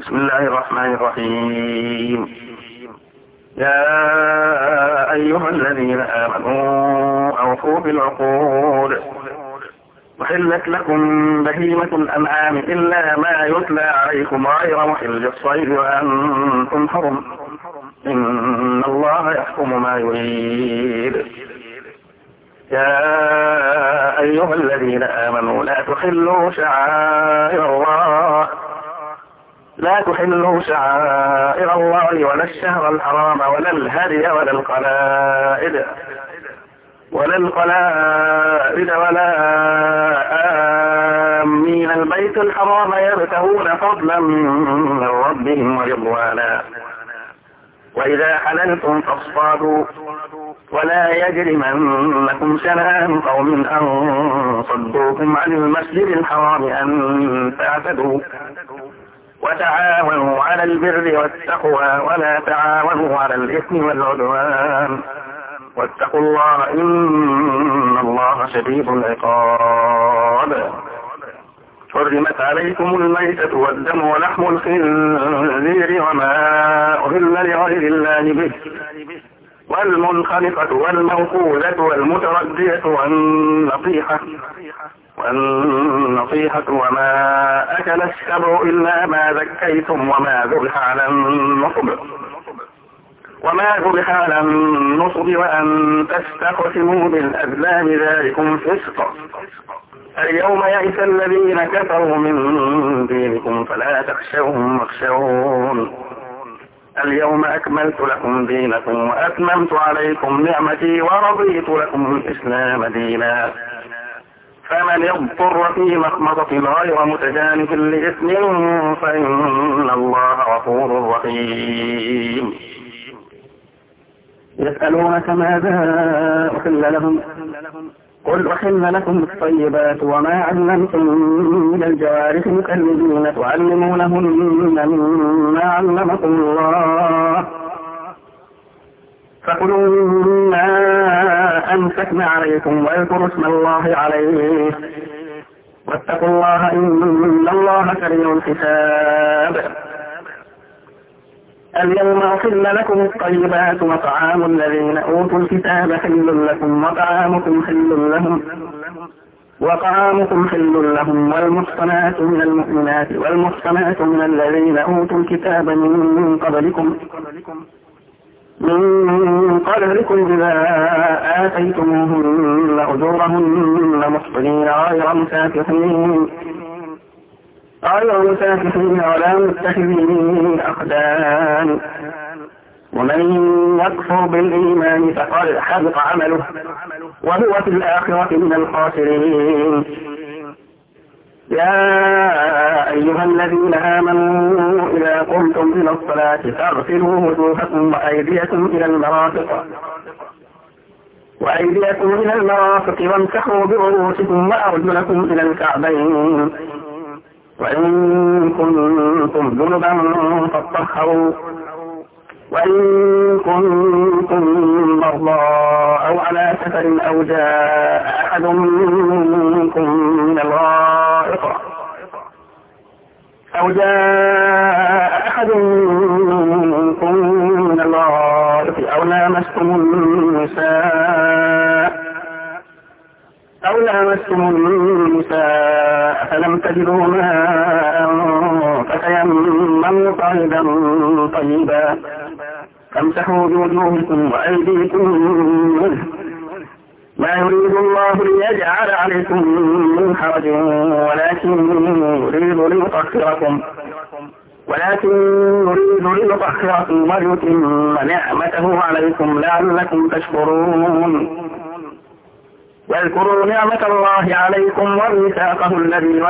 بسم الله الرحمن الرحيم. يا أيها الذين آمنوا أوفوا بالعقود وحلت لكم بهيمة الأنعام إلا ما يتلى عليكم غير محل الصيد وأنتم حرم إن الله يحكم ما يريد. يا أيها الذين آمنوا لا تحلوا شعائر الله ولا الشهر الحرام ولا الهدي ولا القلائد ولا آمين البيت الحرام يبتغون فضلا من ربهم ورضوانا وإذا حللتم فاصطادوا ولا يجرمنكم شنآن قوم أن صدوكم عن المسجد الحرام أن تعتدوا وتعاونوا على البر والتقوى ولا تعاونوا على الإثم والعدوان واتقوا الله إن الله شديد العقاب. حرمت عليكم الميتة والدم ولحم الخنزير وما أهل لغير الله به والمنخنقة والموقوذة والمتردية والنصيحة وما أكل السبع إلا ما ذكيتم وما ذبح على النصب وأن تستقسموا بالأزلام ذلكم فسق. اليوم يئس الذين كفروا من دينكم فلا تخشوهم واخشون. اليوم أكملت لكم دينكم وأتممت عليكم نعمتي ورضيت لكم الإسلام دينا. فمن يضطر في مخمصة غير متجانف لإثم فإن الله غفور رحيم. يسألونك ماذا أحل لهم قل أحل لكم الطيبات وما علمتم من الجوارح مكلبين تعلمونهن مما علمكم الله فكلوا مما أمسكن عليكم واذكروا اسم الله عليه واتقوا الله إن الله سريع الحساب. اليوم أحل لكم الطيبات وطعام الذين أوتوا الكتاب حل لكم وطعامكم حل لهم والمحصنات من المؤمنات والمحصنات من الذين أوتوا الكتاب من قبلكم إذا آتيتموهن أجورهن محصنين غير مسافحين ولا متخذين أخدان ومن يكفر بالإيمان فقد حبط عمله وهو في الآخرة من الخاسرين. يا أيها الذين آمنوا إذا قمتم إلى الصلاة فاغسلوا وجوهكم وأيديكم إلى المرافق وامسحوا برؤوسكم وأرجلكم إلى الكعبين وإن كنتم جنبا فاطهروا وإن كنتم مرضى أو على سفر أو جاء أحد منكم من الغائط أو لامستم النساء فلم تجدوا ماء فتيمموا صعيدا طيبا فامسحوا بوجوهكم وأيديكم منه ما يريد الله ليجعل عليكم من حرج ولكن يريد ليطهركم ويتم نعمته عليكم لعلكم تشكرون. واذكروا نعمة الله عليكم وميثاقه الذي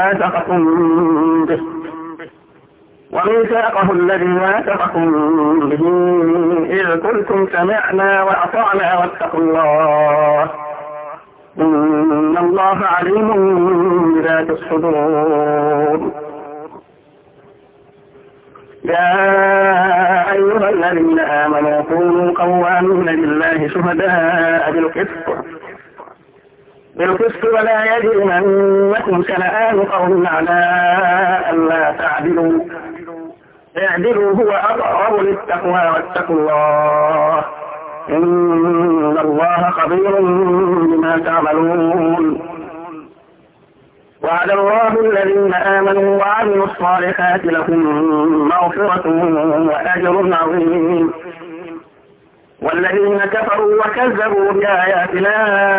واثقكم به إذ قلتم سمعنا وأطعنا واتقوا الله إن الله عليم بذات الصدور. يا أيها الذين آمنوا كونوا قوامين لله شهداء بالقسط ولا يجرمنكم شنآن قوم على ألا تعدلوا اعدلوا هو أقرب للتقوى واتقوا الله إن الله خبير بما تعملون. وعد الله الذين آمنوا وعملوا الصالحات لهم مغفرة وأجر عظيم. والذين كفروا وكذبوا بآياتنا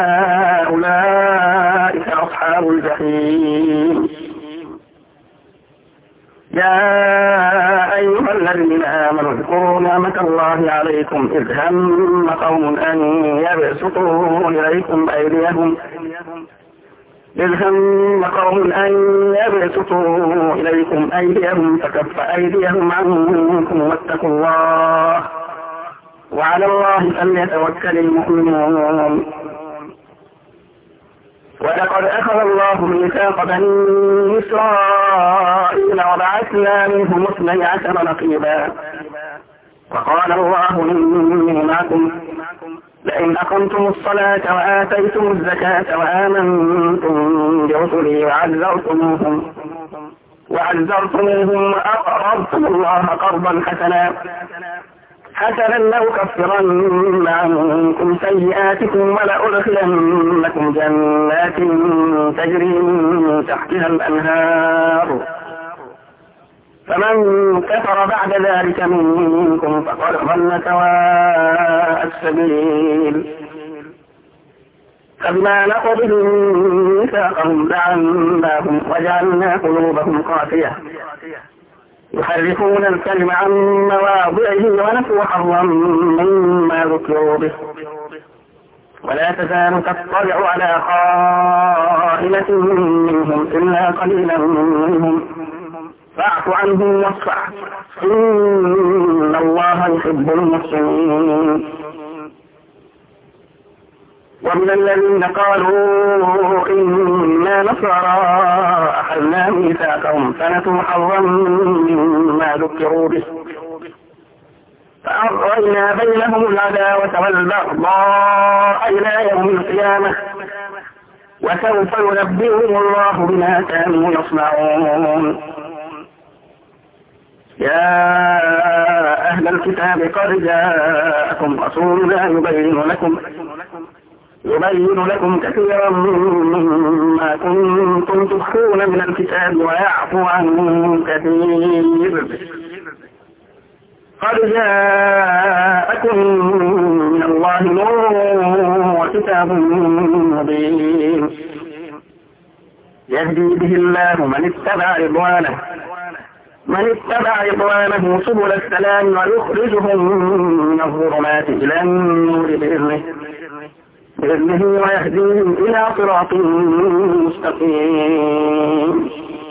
أولئك أصحاب الجحيم. يا أيها الذين آمنوا اذكروا نعمة الله عليكم إذ هم قوم أن يبسطوا إليكم أيديهم فكف أيديهم عنكم واتقوا الله وعلى الله فليتوكل المؤمنون. ولقد أخذ الله ميثاق بني إسرائيل وبعثنا منهم 12 نقيبا وقال الله إني معكم لئن أقمتم الصلاة وآتيتم الزكاة وآمنتم برسلي وعزرتموهم وأقرضتم الله قرضا حسنا لأكفرن عنكم سيئاتكم ولأدخلنكم جنات تجري من تحتها الأنهار فمن كفر بعد ذلك منكم فقد ضل سواء السبيل. فبما نقضهم ميثاقهم لعناهم وجعلنا قلوبهم قاسية يحرفون الكلم عن مواضعه ونسوا حظا مما ذكروا به ولا تزال تطلع على خائنة منهم إلا قليلا منهم فاعف عنهم واصفح إن الله يحب المحسنين. ومن الذين قالوا إنا نصارى أخذنا ميثاقهم فنسوا حظا مما ذكروا به فأغرينا بينهم العداوة والبغضاء إلى يوم القيامة وسوف ينبئهم الله بما كانوا يصنعون. يا أهل الكتاب قد جاءكم رسولنا يبين لكم كثيرا مما كنتم تخفون من الكتاب ويعفو عن كثير. قد جاءكم من الله نور وكتاب مبين يهدي به الله من اتبع رضوانه سبل السلام ويخرجهم من الظلمات إلى النور بإذنه ويهديهم إلى صراط مستقيم.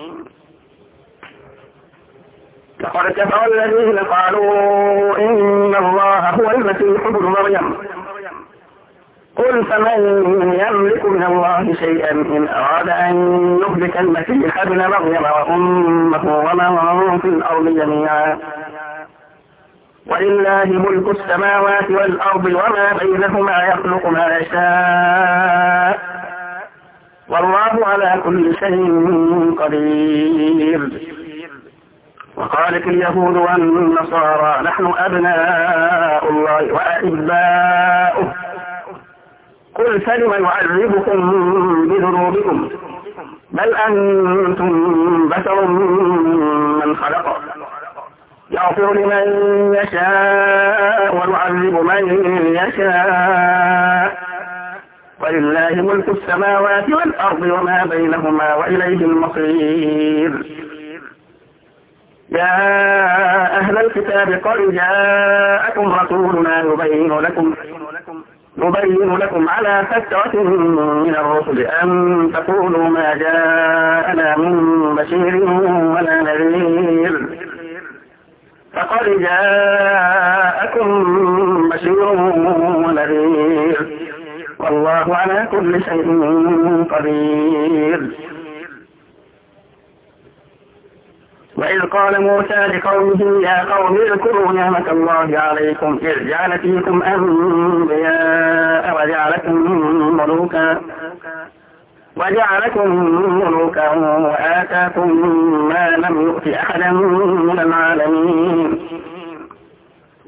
لقد كفر الذين قالوا إن الله هو المسيح ابن مريم قل فمن يملك من الله شيئا إن أراد أن يهلك المسيح ابن مريم وأمه ومن في الأرض جميعا ولله ملك السماوات والأرض وما بينهما يخلق ما يشاء والله على كل شيء قدير. وقالت اليهود والنصارى نحن أبناء الله وأحباؤه قل فلم يعذبكم بذنوبكم بل أنتم بشر ممن خلق يغفر لمن يشاء ويعذب من يشاء ولله ملك السماوات والأرض وما بينهما وإليه المصير. يا أهل الكتاب قد جاءكم رسولنا يبين لكم على فترة من الرسل أن تقولوا ما جاءنا من بشير ولا نذير فقد جاءكم بشير ونذير والله على كل شيء قدير. وإذ قال موسى لقومه يا قوم اذكروا نعمة الله عليكم إذ جعل فيكم أنبياء وجعلكم ملوكا وآتاكم ما لم يؤت أحدا من العالمين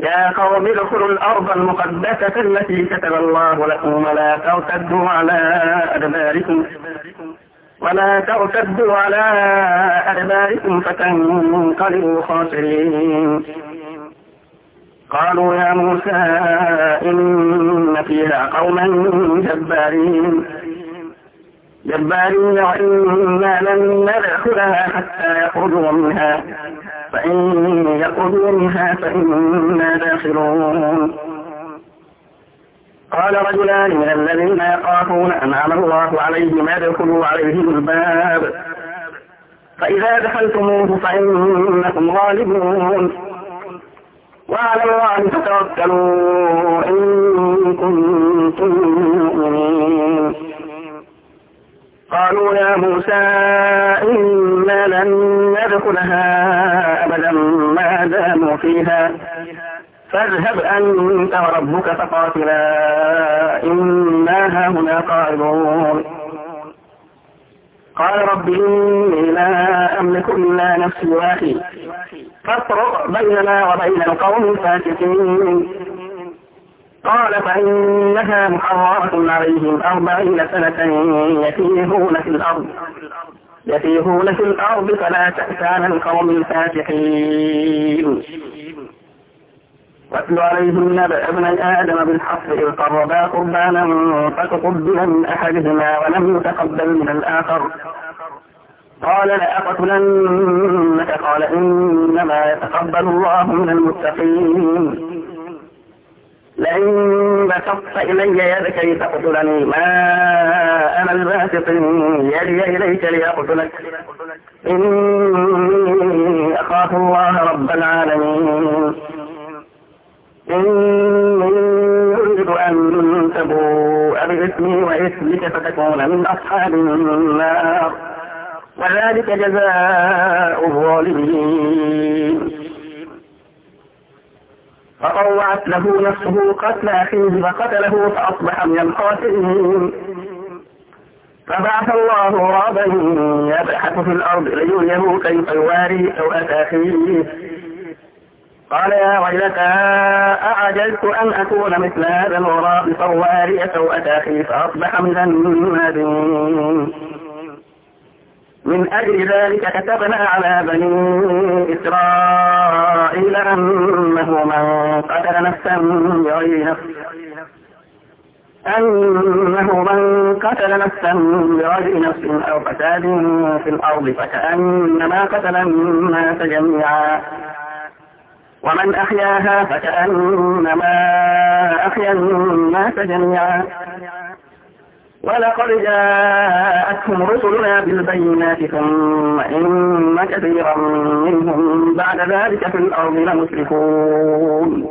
يا قوم ادخلوا الأرض المقدسة التي كتب الله لكم ولا ترتدوا على أدباركم فتنقلبوا خاسرين. قالوا يا موسى إن فيها قوما جبارين وإنا لن ندخلها حتى يخرجوا منها فإن يخرجوا منها فإنا داخلون. قال رجلان من الذين يخافون أنعم الله عليهم ادخلوا عليهم الباب فإذا دخلتموه فإنكم غالبون وعلى الله فتوكلوا إن كنتم مؤمنين. قالوا يا موسى إنا لن ندخلها أبدا ما داموا فيها فاذهب أنت وربك فقاتلا إنا هاهنا قاعدون. قال رب إني لا أملك إلا نفسي وأخي فافرق بيننا وبين القوم الفاسقين. قال فإنها محرمة عليهم 40 سنة يتيهون في الأرض فلا تأس على القوم الفاسقين. واتل عليهم نبأ ابني آدم بالحق إذ قربا قربانا فتقبل من أحدهما ولم يتقبل من الآخر قال لأقتلنك قال إنما يتقبل الله من المتقين. لئن بسطت إلي يدك لتقتلني ما أنا بباسط يدي إليك لأقتلك إني أخاف الله رب العالمين. إني أريد أن تبوء بإثمي وإثمك فتكون من أصحاب النار وذلك جزاء الظالمين. فطوعت له نفسه قتل أخيه فقتله فأصبح من الخاسرين. فبعث الله غرابا يبحث في الأرض ليريه كيف يواري سوءة أخيه قال يا ويلتى أعجزت أن أكون مثل هذا الغراب فواري سوءة أخي فأصبح من النادمين. من أجل ذلك كتبنا على بني إسرائيل أنه من قتل نفسا بغير نفس أو فساد في الأرض فكأنما قتل الناس جميعا ومن أحياها فكأنما أحيا الناس جميعا. ولقد جاءتهم رسلنا بالبينات ثم إن كثيرا منهم بعد ذلك في الأرض لمسرفون.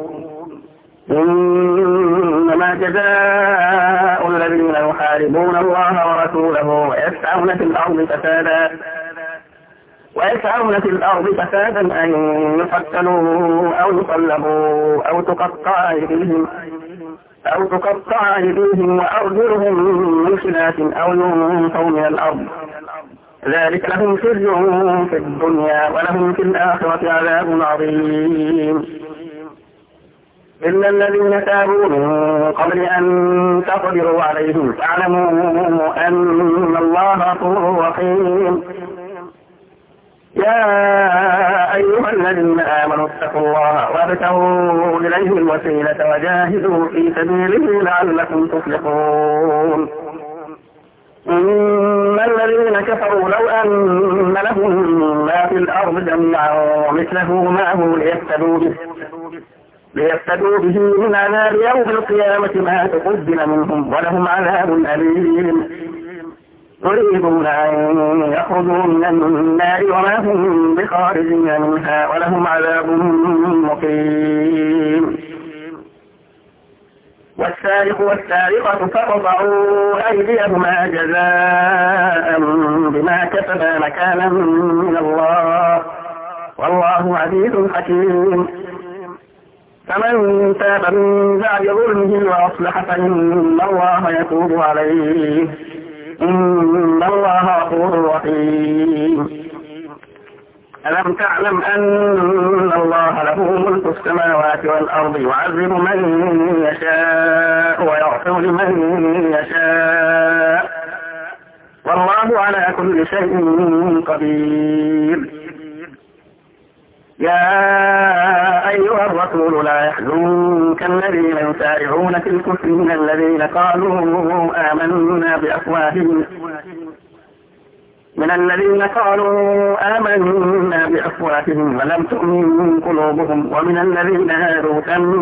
إنما جزاء الذين يحاربون الله ورسوله ويسعون في الأرض فسادا أن يقتلوا أو يصلبوا أو تقطع أيديهم وأرجلهم من خلاف أو ينفوا من الأرض ذلك لهم خزي في الدنيا ولهم في الآخرة عذاب عظيم. إلا الذين تابوا من قبل أن تقدروا عليهم فاعلموا أن الله غفور رحيم. يا أيها الذين آمنوا اتقوا الله وابتغوا إليه الوسيلة وجاهدوا في سبيله لعلكم تفلحون. إن الذين كفروا لو أن لهم ما في الأرض جميعا ومثله معه ليفتدوا به من عذاب يوم القيامة ما تقبل منهم ولهم عذاب أليم. يريدون أن يخرجوا من النار وما هم بخارجين منها ولهم عذاب مقيم. والسارق والسارقة فاقطعوا أيديهما جزاء بما كسبا نكالا من الله والله عزيز حكيم. فمن تاب من بعد ظلمه وأصلح فإن الله يتوب عليه إن الله غفور رحيم. ألم تعلم أن الله له ملك السماوات والأرض يعذب من يشاء ويغفر لمن يشاء والله على كل شيء قدير. يا أيها الرسول لا يحزنك الذين يسارعون في الكفر من الذين قالوا آمنا بأفواههم ولم تؤمن قلوبهم ومن الذين هادوا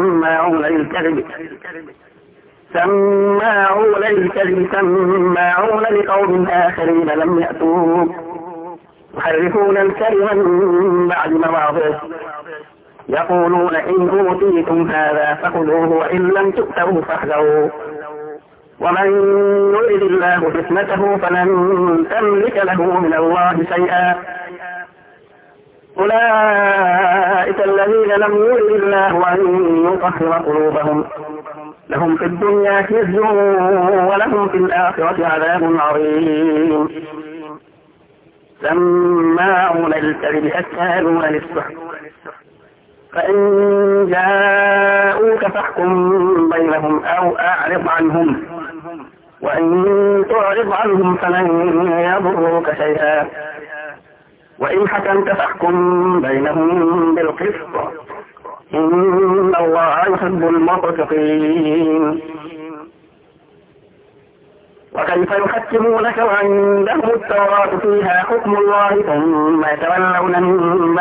سماعون للكذب سماعون لقوم آخرين لم يأتوك يحرفون الكلم من بعد مواضعه يقولون إن أوتيتم هذا فخذوه وإن لم تؤتوه فاحذروا ومن يرد الله فتنته فلن تملك له من الله شيئا أولئك الذين لم يرد الله أن يطهر قلوبهم لهم في الدنيا خزي ولهم في الآخرة عذاب عظيم. سماعون للكذب أكالون للسحت فإن جاءوك فاحكم بينهم أو أعرض عنهم وإن تعرض عنهم فلن يضروك شيئا وإن حكمت فاحكم بينهم بالقسط إن الله يحب المقسطين. وكيف يحكمونك وعندهم التوراة فيها حكم الله ثم يتولون من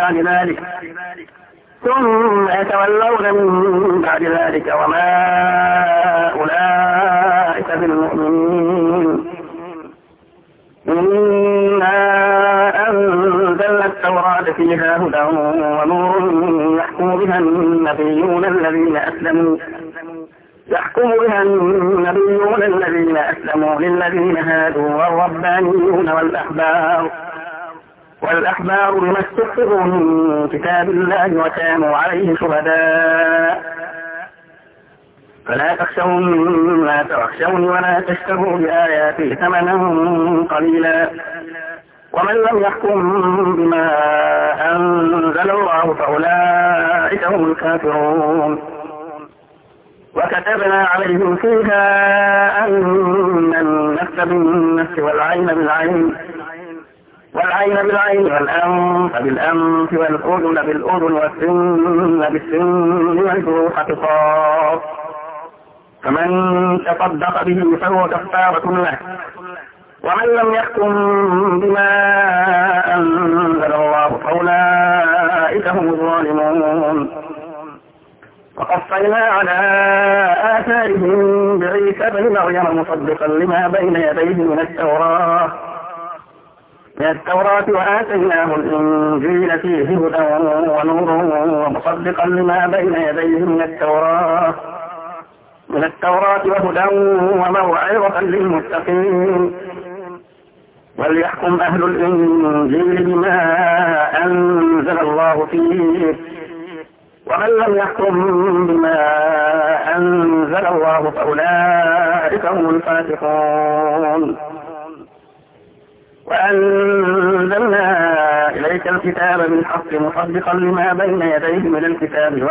بعد ذلك وما أولئك بالمؤمنين. إنا أنزلنا التوراة فيها هدى ونور يحكم بها النبيون الذين أسلموا للذين هادوا والربانيون والأحبار بما استحفظوا من كتاب الله وكانوا عليه شهداء فلا تخشوا الناس واخشوني ولا تشتروا بآياتي ثمنا قليلا ومن لم يحكم بما أنزل الله فأولئك هم الكافرون. وكتبنا عليهم فيها أن النفس بالنفس والعين بالعين والأنف بالأنف والأذن بالأذن والسن بالسن والجروح قصاص فمن تصدق به فهو كفارة له ومن لم يحكم بما أنزل الله فأولئك هم الظالمون. وقفينا على آثارهم بعيسى بن مريم مصدقا لما بين يديه من التوراة وآتيناه الإنجيل فيه هدى ونور ومصدقا لما بين يديه من التوراة وهدى وموعظة للمتقين. وليحكم أهل الإنجيل بما أنزل الله فيه ومن لم يحكم بما أنزل الله فأولئك هم الفاسقون. وأنزلنا إليك الكتاب بالحق مصدقا لما بين يديه من الكتاب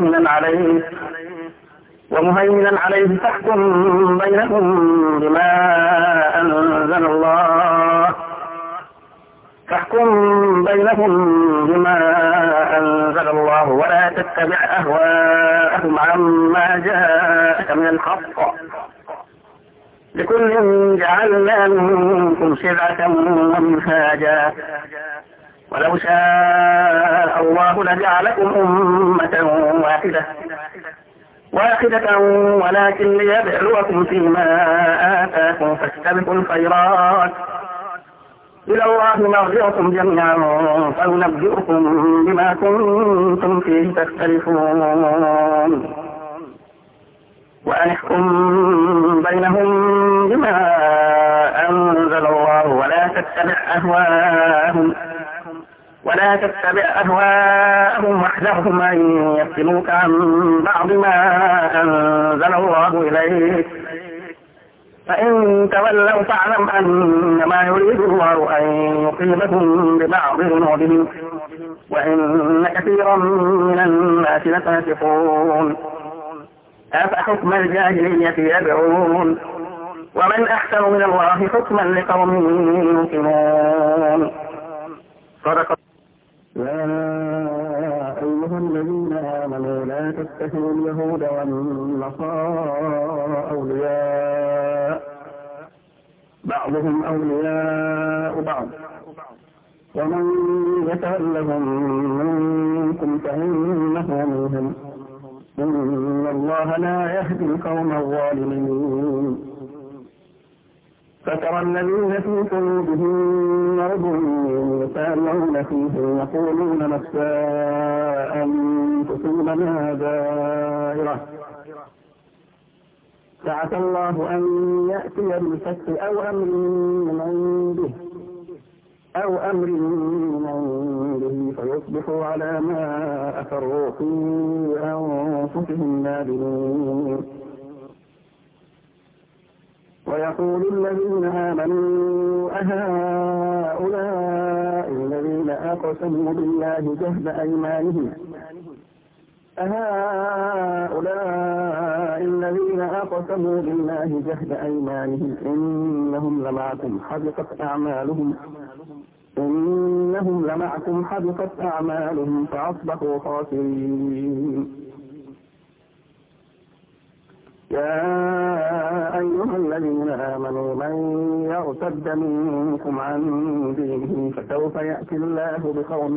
ومهيمنا عليه فاحكم بينهم بما أنزل الله ولا تتبع أهواءهم عما جاءك من الحق لكل جعلنا منكم شرعة ومنهاجا ولو شاء الله لجعلكم أمة واحدة ولكن ليبلوكم فيما آتاكم فاستبقوا الخيرات إلى الله مرجعكم جميعا فينبئكم بما كنتم فيه تختلفون. وأن احكم بينهم بما أنزل الله ولا تتبع أهواءهم واحذرهم أن يفتنوك عن بعض ما أنزل الله إليك فإن تولوا فاعلم أنما يريد الله أن يصيبكم ببعض ذنوبهم وإن كثيرا من الناس لفاسقون. أفحكم الجاهلية يبغون ومن أحسن من الله حكما لقوم يوقنون. صدق. يا أيها الذين آمنوا لا تتخذوا اليهود والنصارى أولياء بعضهم أولياء بعض ومن يتولهم منكم فإنه منهم إن الله لا يهدي القوم الظالمين. فترى الذين في قلوبهم مرض يسارعون فيه يقولون نخشى أن تصيبنا دائرة فعسى الله أن يأتي بالفتح أو أمر من عنده فيصبحوا على ما أسروا في أنفسهم نادمين. ويقول الذين آمنوا أهؤلاء الذين أقسموا بالله جهد أيمانهم إنهم لمعكم حبطت أعمالهم فأصبحوا خاسرين. يا أيها الذين آمنوا من يرتد منكم عن دينه فسوف يأتي الله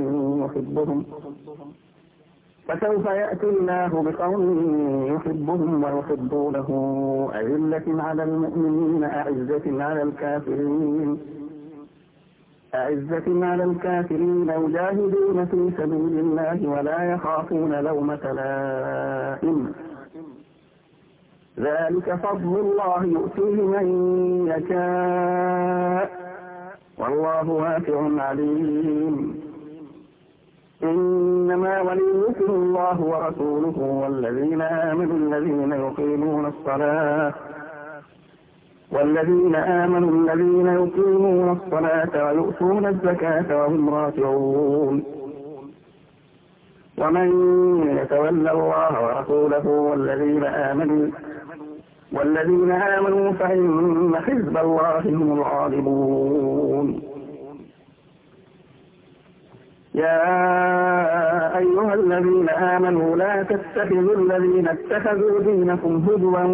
بقوم يحبهم ويحبونه أذلة على المؤمنين أعزة على الكافرين يجاهدون في سبيل الله ولا يخافون لومة لائم ذلك فضل الله يؤتيه من يشاء والله واسع عليم. إنما وليكم الله ورسوله والذين آمنوا الذين يقيمون الصلاة ويؤتون الزكاة وهم راكعون. ومن يتولى الله ورسوله والذين آمنوا فإن حزب الله هم الغالبون. يا أيها الذين آمنوا لا تتخذوا الذين اتخذوا دينكم هزوا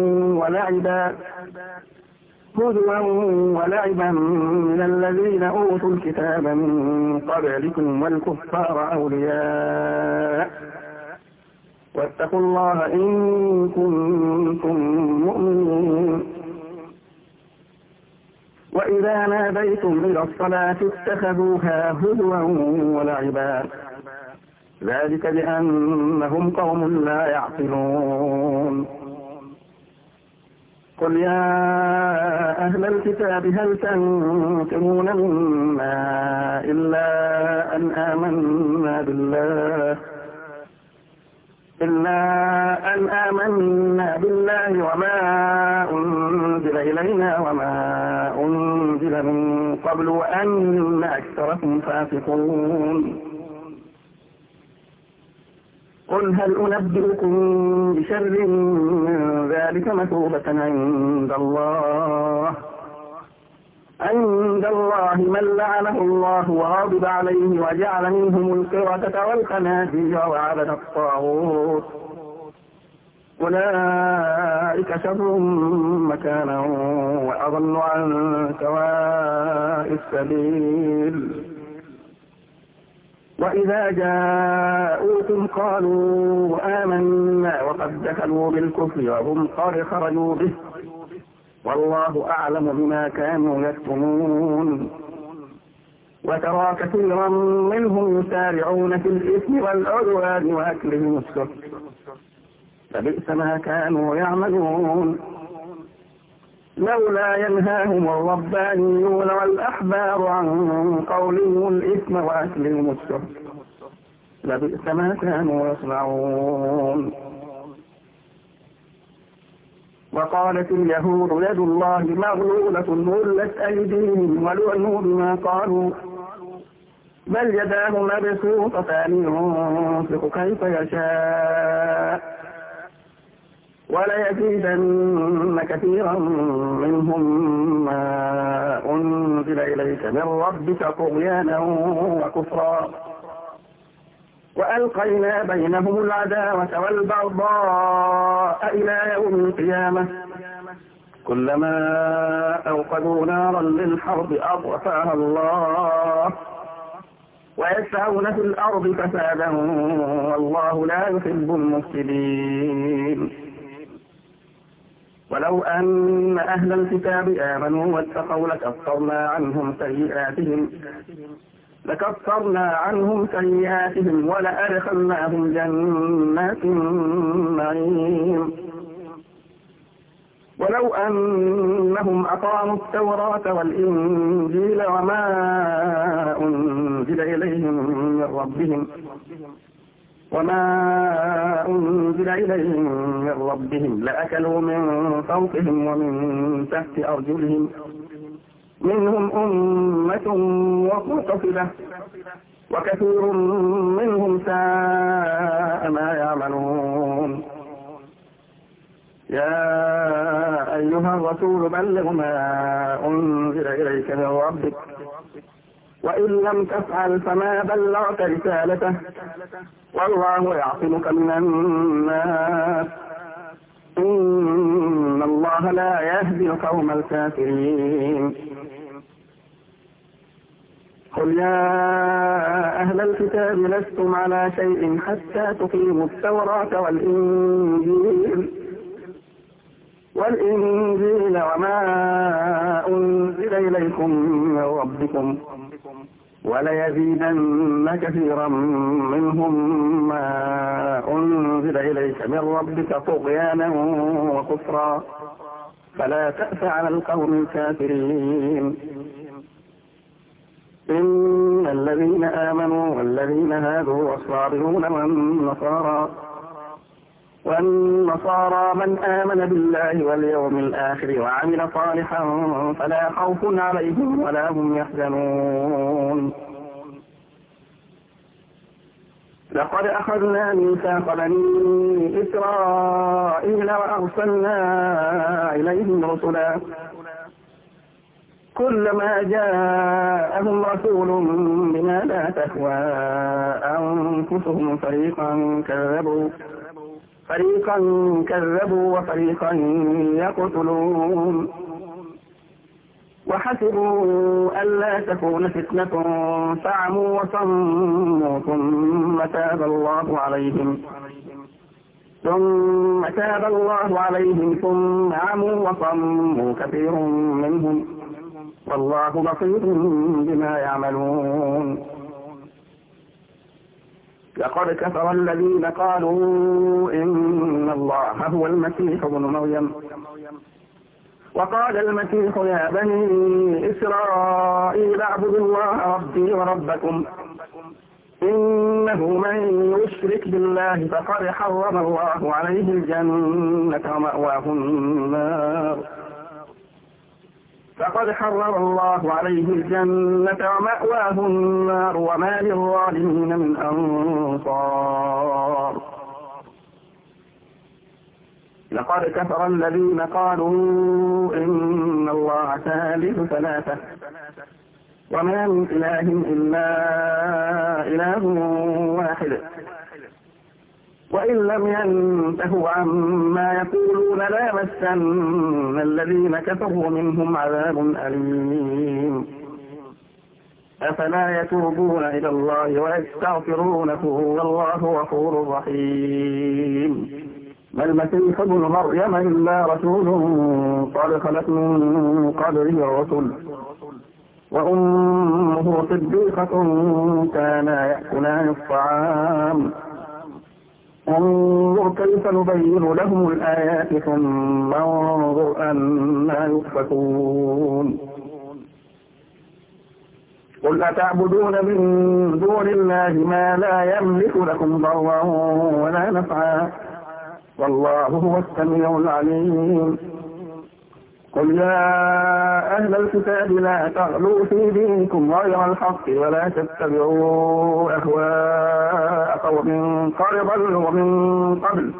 ولعبا من الذين أوتوا الكتاب من قبلكم والكفار أولياء واتقوا الله إن كنتم مؤمنين. وإذا ناديتم إلى الصلاة اتخذوها هزوا ولعبا ذلك بأنهم قوم لا يعقلون. قل يا أهل الكتاب هل تنكرون منا إلا أن آمنا بالله وما أنزل إلينا وما أنزل من قبل وأن أكثركم فاسقون. قل هل أنبئكم بشر من ذلك مثوبة عند الله من لعنه الله وغضب عليه وجعل منهم القردة والخنازير وعبد الطاغوت أولئك شر مكانا وأضل عن سواء السبيل. وإذا جاءوكم قالوا آمنا وقد دخلوا بالكفر وهم قد خرجوا به والله أعلم بما كانوا يكتمون. وترى كثيرا منهم يسارعون في الإثم والعدوان وأكلهم السحت فبئس ما كانوا يعملون. لولا ينهاهم الربانيون والأحبار عن قولهم الإثم وأكلهم السحت لبئس ما كانوا يصنعون. وقالت اليهود يد الله مغلولة غلت أيديهم ولعنوا بما قالوا بل يداه مبسوطتان ينفق كيف يشاء وليزيدن كثيرا منهم ما أنزل إليك من ربك طغيانا وكفرا وألقينا بينهم العداوة والبغضاء إلى يوم القيامة كلما أوقدوا نارا للحرب أطفأها الله ويسعون في الأرض فسادا والله لا يحب المفسدين ولو أن أهل الكتاب آمنوا واتقوا لكفرنا عنهم سيئاتهم ولأدخلناهم جنات النعيم ولو أنهم أقاموا التوراة والإنجيل وما أنزل إليهم من ربهم لأكلوا من فوقهم ومن تحت أرجلهم منهم أمة مقتصدة وكثير منهم ساء ما يعملون يا أيها الرسول بلغ ما أنزل إليك من ربك وإن لم تفعل فما بلغت رسالته والله يعصمك من الناس إن الله لا يهدي القوم الكافرين قل يا أهل الكتاب لستم على شيء حتى تقيموا التوراة والإنجيل وما أنزل إليكم من ربكم وليزيدن كثيرا منهم ما أنزل إليك من ربك طغيانا وكفرا فلا تأس على القوم الكافرين إن الذين آمنوا والذين هادوا والصابرون والنصارى من آمن بالله واليوم الآخر وعمل صالحا فلا خوف عليهم ولا هم يحزنون لقد أخذنا ميثاق بني إسرائيل وأرسلنا إليهم رسلا كلما جاءهم رسول بما لا تهوى أنفسهم فريقا كذبوا وفريقا يقتلون وحسبوا ألا تكون فتنة فعموا وصموا ثم تاب الله عليهم ثم عموا وصموا كثير منهم والله بصير بما يعملون لقد كفر الذين قالوا إن الله هو المسيح ابن مريم وقال المسيح يا بني إسرائيل اعبدوا الله ربي وربكم إنه من يشرك بالله فقد حرم الله عليه الجنة ومأواه النار وما للظالمين من أنصار لقد كفر الذين قالوا إن الله ثالث ثلاثة وما من إله إلا إله واحد وإن لم ينتهوا عما يقولون ليمسن الذين كفروا منهم عذاب أليم أفلا يتوبون إلى الله ويستغفرونه والله غفور رحيم ما المسيح ابن مريم إلا رسول قد خلت من قبله الرسل وأمه صديقة كانا يأكلان الطعام انظر كيف نبين لهم الآيات ثم انظر أنا يؤفكون قل أتعبدون من دون الله ما لا يملك لكم ضرا ولا نفعا والله هو السميع العليم. قل يا أهل الكتاب لا تغلوا في دينكم غير الحق ولا تتبعوا أهواء قوم قد ضلوا من قبل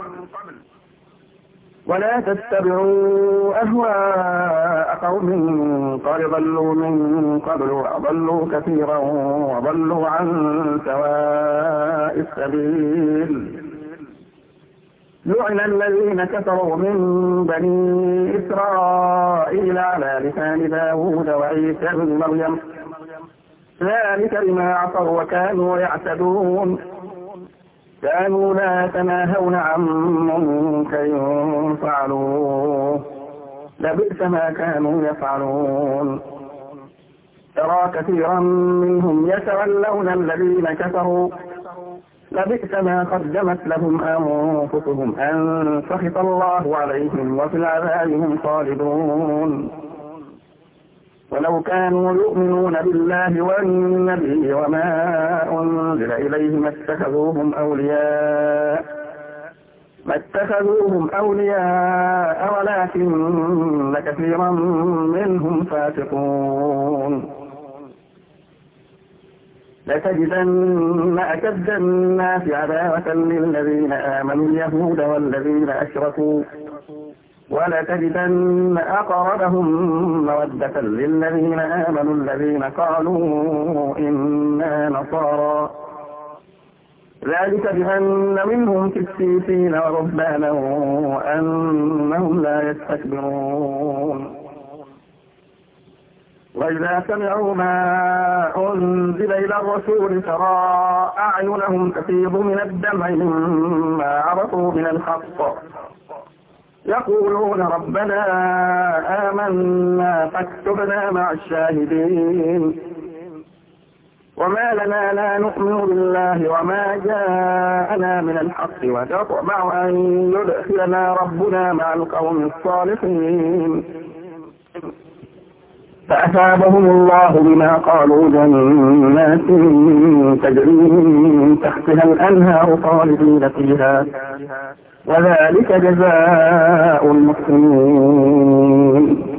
وأضلوا كثيرا وضلوا عن سواء السبيل. لعن الذين كفروا من بني إسرائيل على لسان داود وعيسى بن مريم ذلك بما عصوا وكانوا يعتدون. كانوا لا يتناهون عن منكر فعلوه لبئس ما كانوا يفعلون. ترى كثيرا منهم يتولون الذين كفروا لبئس ما قدمت لهم أنفسهم أن سخط الله عليهم وفي العذاب هم خالدون. ولو كانوا يؤمنون بالله والنبي وما أنزل إليه ما اتخذوهم أولياء ولكن كثيرا منهم فاسقون. لتجدن أشد الناس عداوة للذين آمنوا اليهود والذين أشركوا ولتجدن أقربهم مودة للذين آمنوا الذين قالوا إنا نصارى ذلك بأن منهم قسيسين ورهبانا وأنهم لا يستكبرون. وإذا سمعوا ما أنزل إلى الرسول ترى أعينهم تفيض من الدمع مما عرفوا من الحق يقولون ربنا آمنا فاكتبنا مع الشاهدين. وما لنا لا نؤمن بالله وما جاءنا من الحق ونطمع أن يدخلنا ربنا مع القوم الصالحين. فأثابهم الله بما قالوا جنات تجري من تحتها الأنهار خالدين فيها وذلك جزاء المحسنين.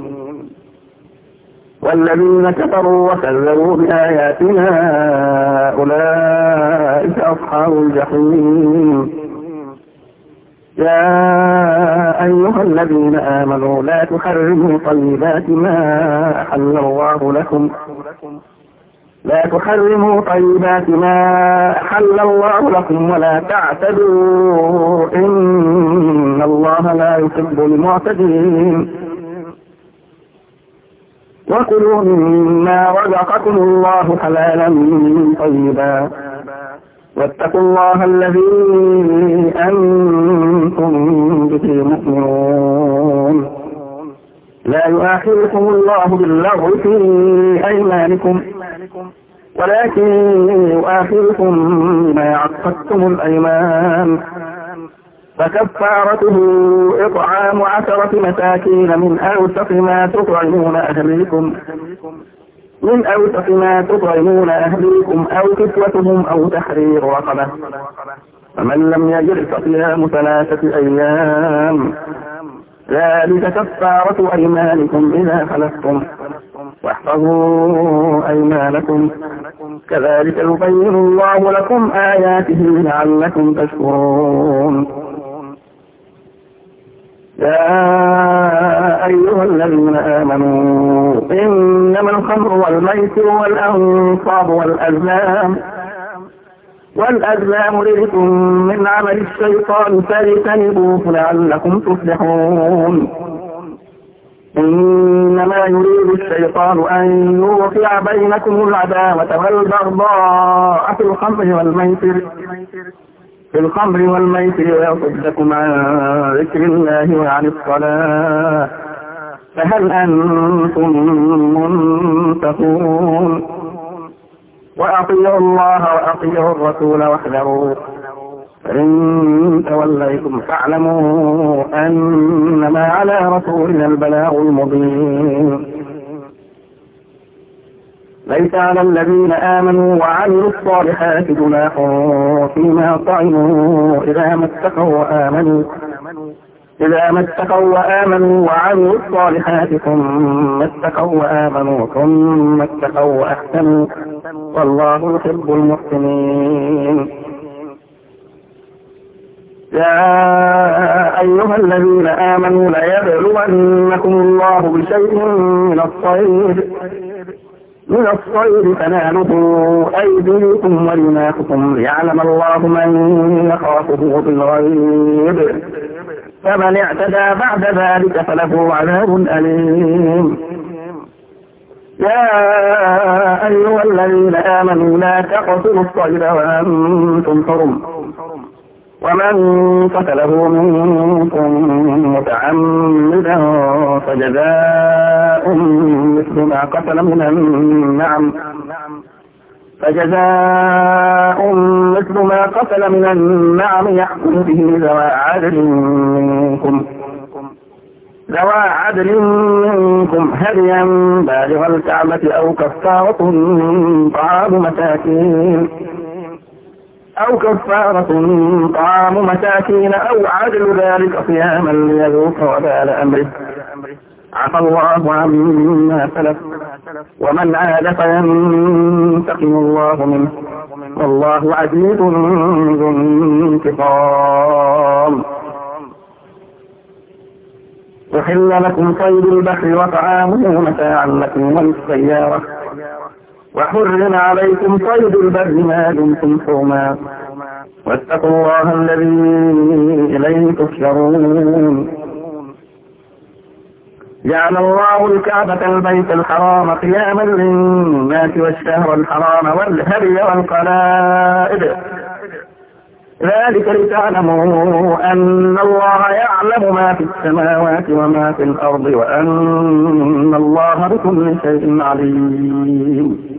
والذين كفروا وكذبوا بآياتنا أولئك أصحاب الجحيم. يا أيها الذين آمنوا لا تحرموا طيبات ما أحل الله لكم ولا تعتدوا إن الله لا يحب المعتدين. وكلوا مما رزقكم الله حلالا طيبا واتقوا الله الذي أنتم به مؤمنون. لا يؤاخذكم الله باللغو في أيمانكم ولكن يؤاخذكم بما عقدتم الأيمان فكفارته إطعام 10 مساكين من أوسط ما تطعمون أهليكم أو كسوتهم أو تحرير رقبة فمن لم يجد فصيام 3 أيام ذلك كفارة أيمانكم إذا حلفتم واحفظوا أيمانكم كذلك يبين الله لكم آياته لعلكم تشكرون. يا أيها الذين آمنوا إنما الخمر والميسر والأنصاب والأزلام رجس من عمل الشيطان فاجتنبوه لعلكم تفلحون. إنما يريد الشيطان أن يوقع بينكم العداوة والبغضاء في الخمر والميسر ويصدكم عن ذكر الله وعن الصلاة فهل أنتم منتهون. وأطيعوا الله وأطيعوا الرسول واحذروا فإن توليتم فاعلموا أنما على رسولنا البلاغ المبين. ليس على الذين آمنوا وعملوا الصالحات جناح فيما طعموا إذا ما اتقوا إذا ما اتقوا وآمنوا وعملوا الصالحات ثم اتقوا وآمنوا ثم اتقوا وأحسنوا والله يحب المحسنين. يا أيها الذين آمنوا ليبلونكم الله بشيء من الصيد تناله أيديكم ورماحكم ليعلم الله من يخافه بالغيب فمن اعتدى بعد ذلك فله عذاب أليم. يا أيها الذين آمنوا لا تقتلوا الصيد وأنتم حرم ومن قتله منكم متعمدا فجزاء مثل ما قتل من النعم يحكم به ذوى عدل منكم هديا بالغ الكعبة أو كفارة طعام مساكين أو عدل ذلك صياما ليذوق وبال أمره عفى الله عما سلف ومن عاد فينتقم الله منه والله عزيز ذو انتقام. أحل لكم صيد البحر وطعامه متاعا لكم وللسيارة وحرم عليكم صيد البر ما دمتم حرما واتقوا الله الذي إليه تحشرون. جعل الله الكعبة البيت الحرام قياما للناس والشهر الحرام والهدي والقلائد ذلك لتعلموا أن الله يعلم ما في السماوات وما في الأرض وأن الله بكل شيء عليم.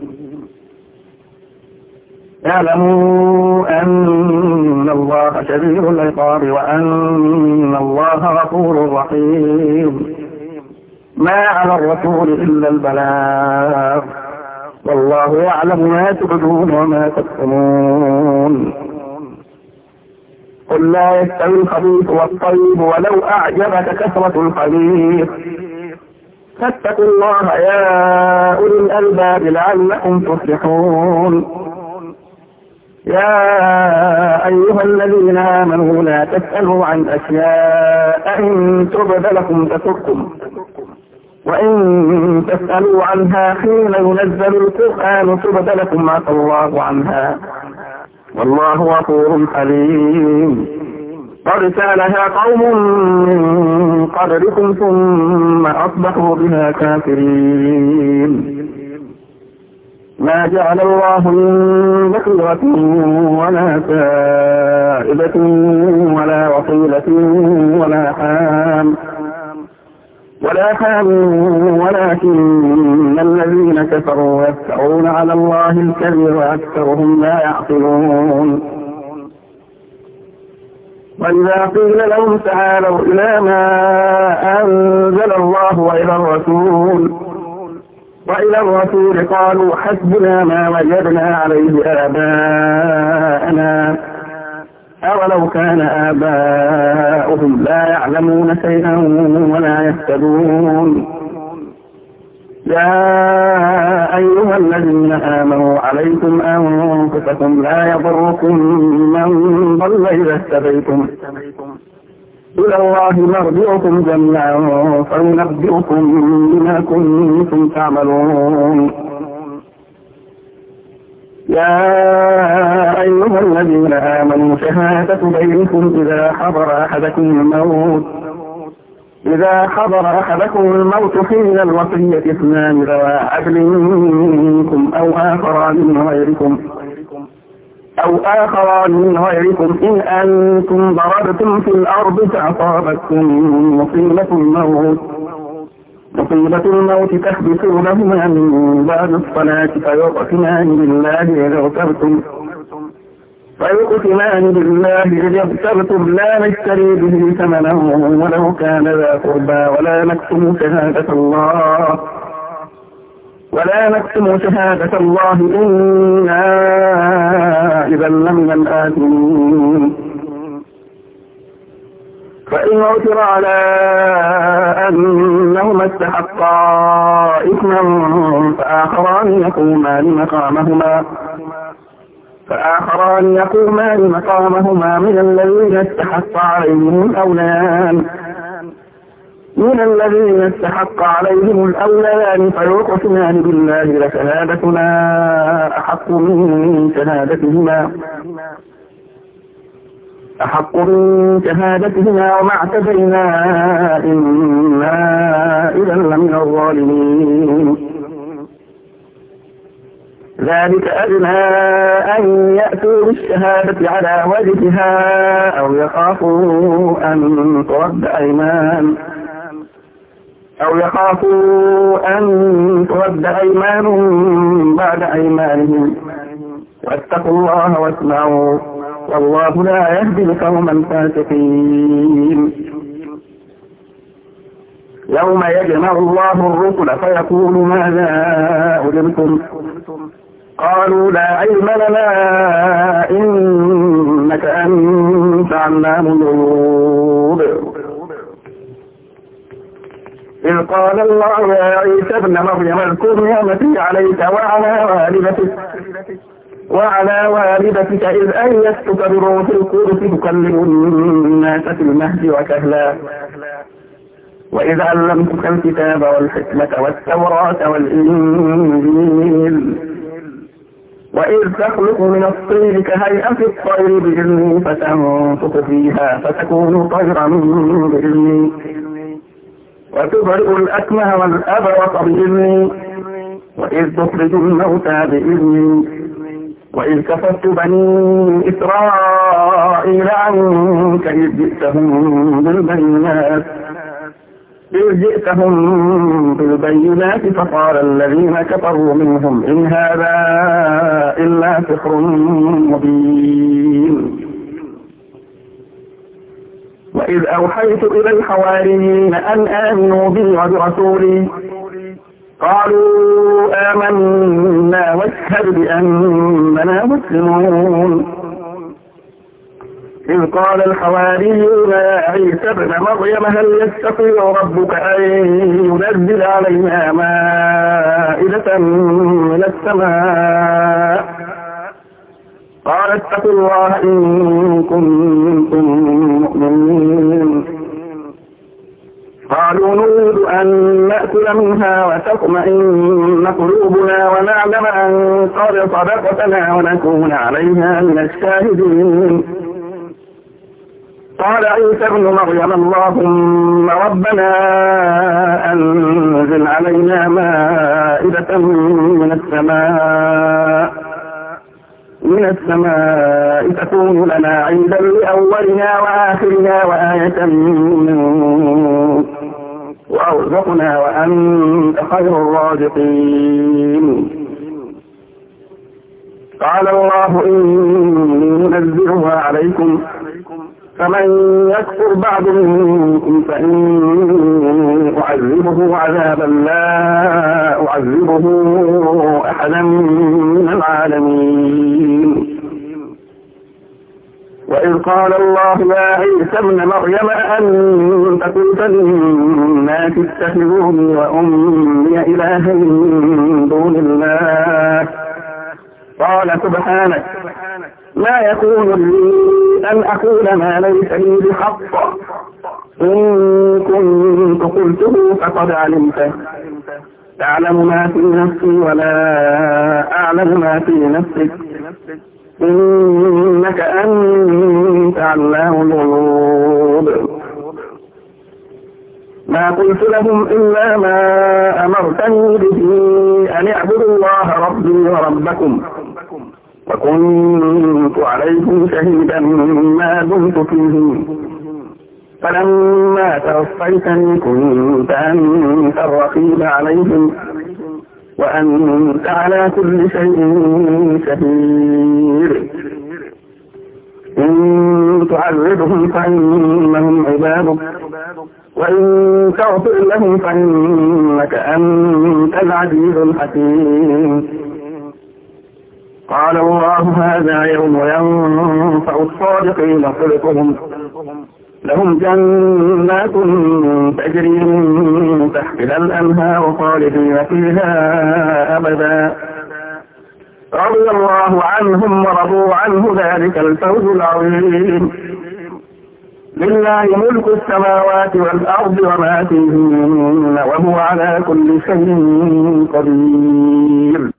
اعلموا أن الله شديد العقاب وأن الله غفور رحيم. ما على الرسول إلا البلاغ والله يعلم ما تبدون وما تكتمون. قل لا يستوي الخبيث والطيب ولو أعجبك كثرة الخبيث فاتقوا الله يا أولي الألباب لعلكم تفلحون. يا أيها الذين آمنوا لا تسألوا عن أشياء إن تبد لكم تسؤكم وإن تسألوا عنها حين ينزل القرآن تبد لكم عفى الله عنها والله غفور حليم. قد سألها قوم من قبلكم ثم أصبحوا بها كافرين. ما جعل الله من بحيرة ولا سائبة ولا وصيلة ولا حام ولكن الذين كفروا يفترون على الله الكذب وأكثرهم لا يعقلون. وإذا قيل لهم تعالوا إلى ما أنزل الله وإلى الرسول قالوا حسبنا ما وجدنا عليه آباءنا أولو كان آباؤهم لا يعلمون شيئا ولا يهتدون. يا أيها الذين آمنوا عليكم أنفسكم لا يضركم من ضل إذا اهتديتم إلى الله مرجعكم جميعا فينبئكم بما كنتم تعملون. يا أيها الذين آمنوا شهادة بينكم إذا حضر أحدكم الموت حين الوصية اثنان ذوى عدل منكم أو آخران من غيركم إن أنتم ضربتم في الأرض فأصابتكم مصيبة الموت تحبسونهما من بعد الصلاة فيقسمان بالله إذ اغتبتم لا نشتري به ثمنا ولو كان ذا قربى ولا نكتم شهادة الله إنا إذا لمن الآثمين. فإن عثر على أنهما استحقا إثما فآخران يقومان مقامهما من الذين استحق عليهم الأوليان فيقسمان بالله لشهادتنا أحق من شهادتهما وما اعتدينا إنا إذا لمن الظالمين. ذلك أدنى أن يأتوا بالشهادة على وجهها أو يخافوا أن ترد أيمان بعد أيمانهم واتقوا الله واسمعوا والله لا يهدي القوم الفاسقين. يوم يجمع الله الرسل فيقول ماذا أجبتم قالوا لا علم لنا إنك أنت علام الغيوب. إذ قال الله يا عيسى ابن مريم اذكر نعمتي عليك وعلى والدتك إذ أيدتك بروح القدس تكلم الناس في المهد وكهلا وإذ علمتك الكتاب والحكمة والتوراة والإنجيل وإذ تخلق من الطين كهيئة الطير بإذني فتنفخ فيها فتكون طيرا بإذني وتبرئ الأكمه والأبرص بإذني وإذ تخرج الموتى بإذني وإذ كفرت بني إسرائيل عنك إذ جئتهم بالبينات فقال الذين كفروا منهم إن هذا إلا سحر مبين. وإذ أوحيت إلى الحواريين أن آمنوا بي وبرسولي قالوا آمنا واشهد بأننا مسلمون. إذ قال الحواريون يا عيسى ابن مريم هل يستطيع ربك أن ينزل علينا مائدة من السماء قال اتقوا الله إن كنتم مؤمنين. قالوا نريد أن نأكل منها وتطمئن قلوبنا ونعلم أن قد صدقتنا ونكون عليها من الشاهدين. قال عيسى ابن مريم اللهم ربنا أنزل علينا مائدة من السماء تكون لنا عيدا لأولنا وآخرنا وآية منك وارزقنا وأنت خير الرازقين. قال الله إني منزلها عليكم فمن يكفر بعد منكم فإني أعذبه عذابا لا أعذبه أحدا من العالمين. وإذ قال الله يا عيسى ابن مريم أنت قلت للناس اتخذوني وأمي إلهين من دون الله قال سبحانك ما يكون لي أن أقول ما ليس لي بحق إن كنت قلته فقد علمته تعلم ما في نفسي ولا أعلم ما في نفسك إنك أنت علام الغيوب. ما قلت لهم إلا ما أمرتني به أن اعبدوا الله ربي وربكم وكنت عليكم شهيدا ما دمت فيهم فلما توفيتني كنت أنت الرقيب عليهم وأنت على كل شيء شهيد. إن تعذبهم فإنهم عبادك وإن تغفر لهم فإنك أنت العزيز الحكيم. قال الله هذا يوم ينفع الصادقين صدقهم لهم جنات تجري من تحتها الأنهار خالدين فيها أبدا رضي الله عنهم ورضوا عنه ذلك الفوز العظيم لله ملك السماوات والأرض وما فيهن وهو على كل شيء قدير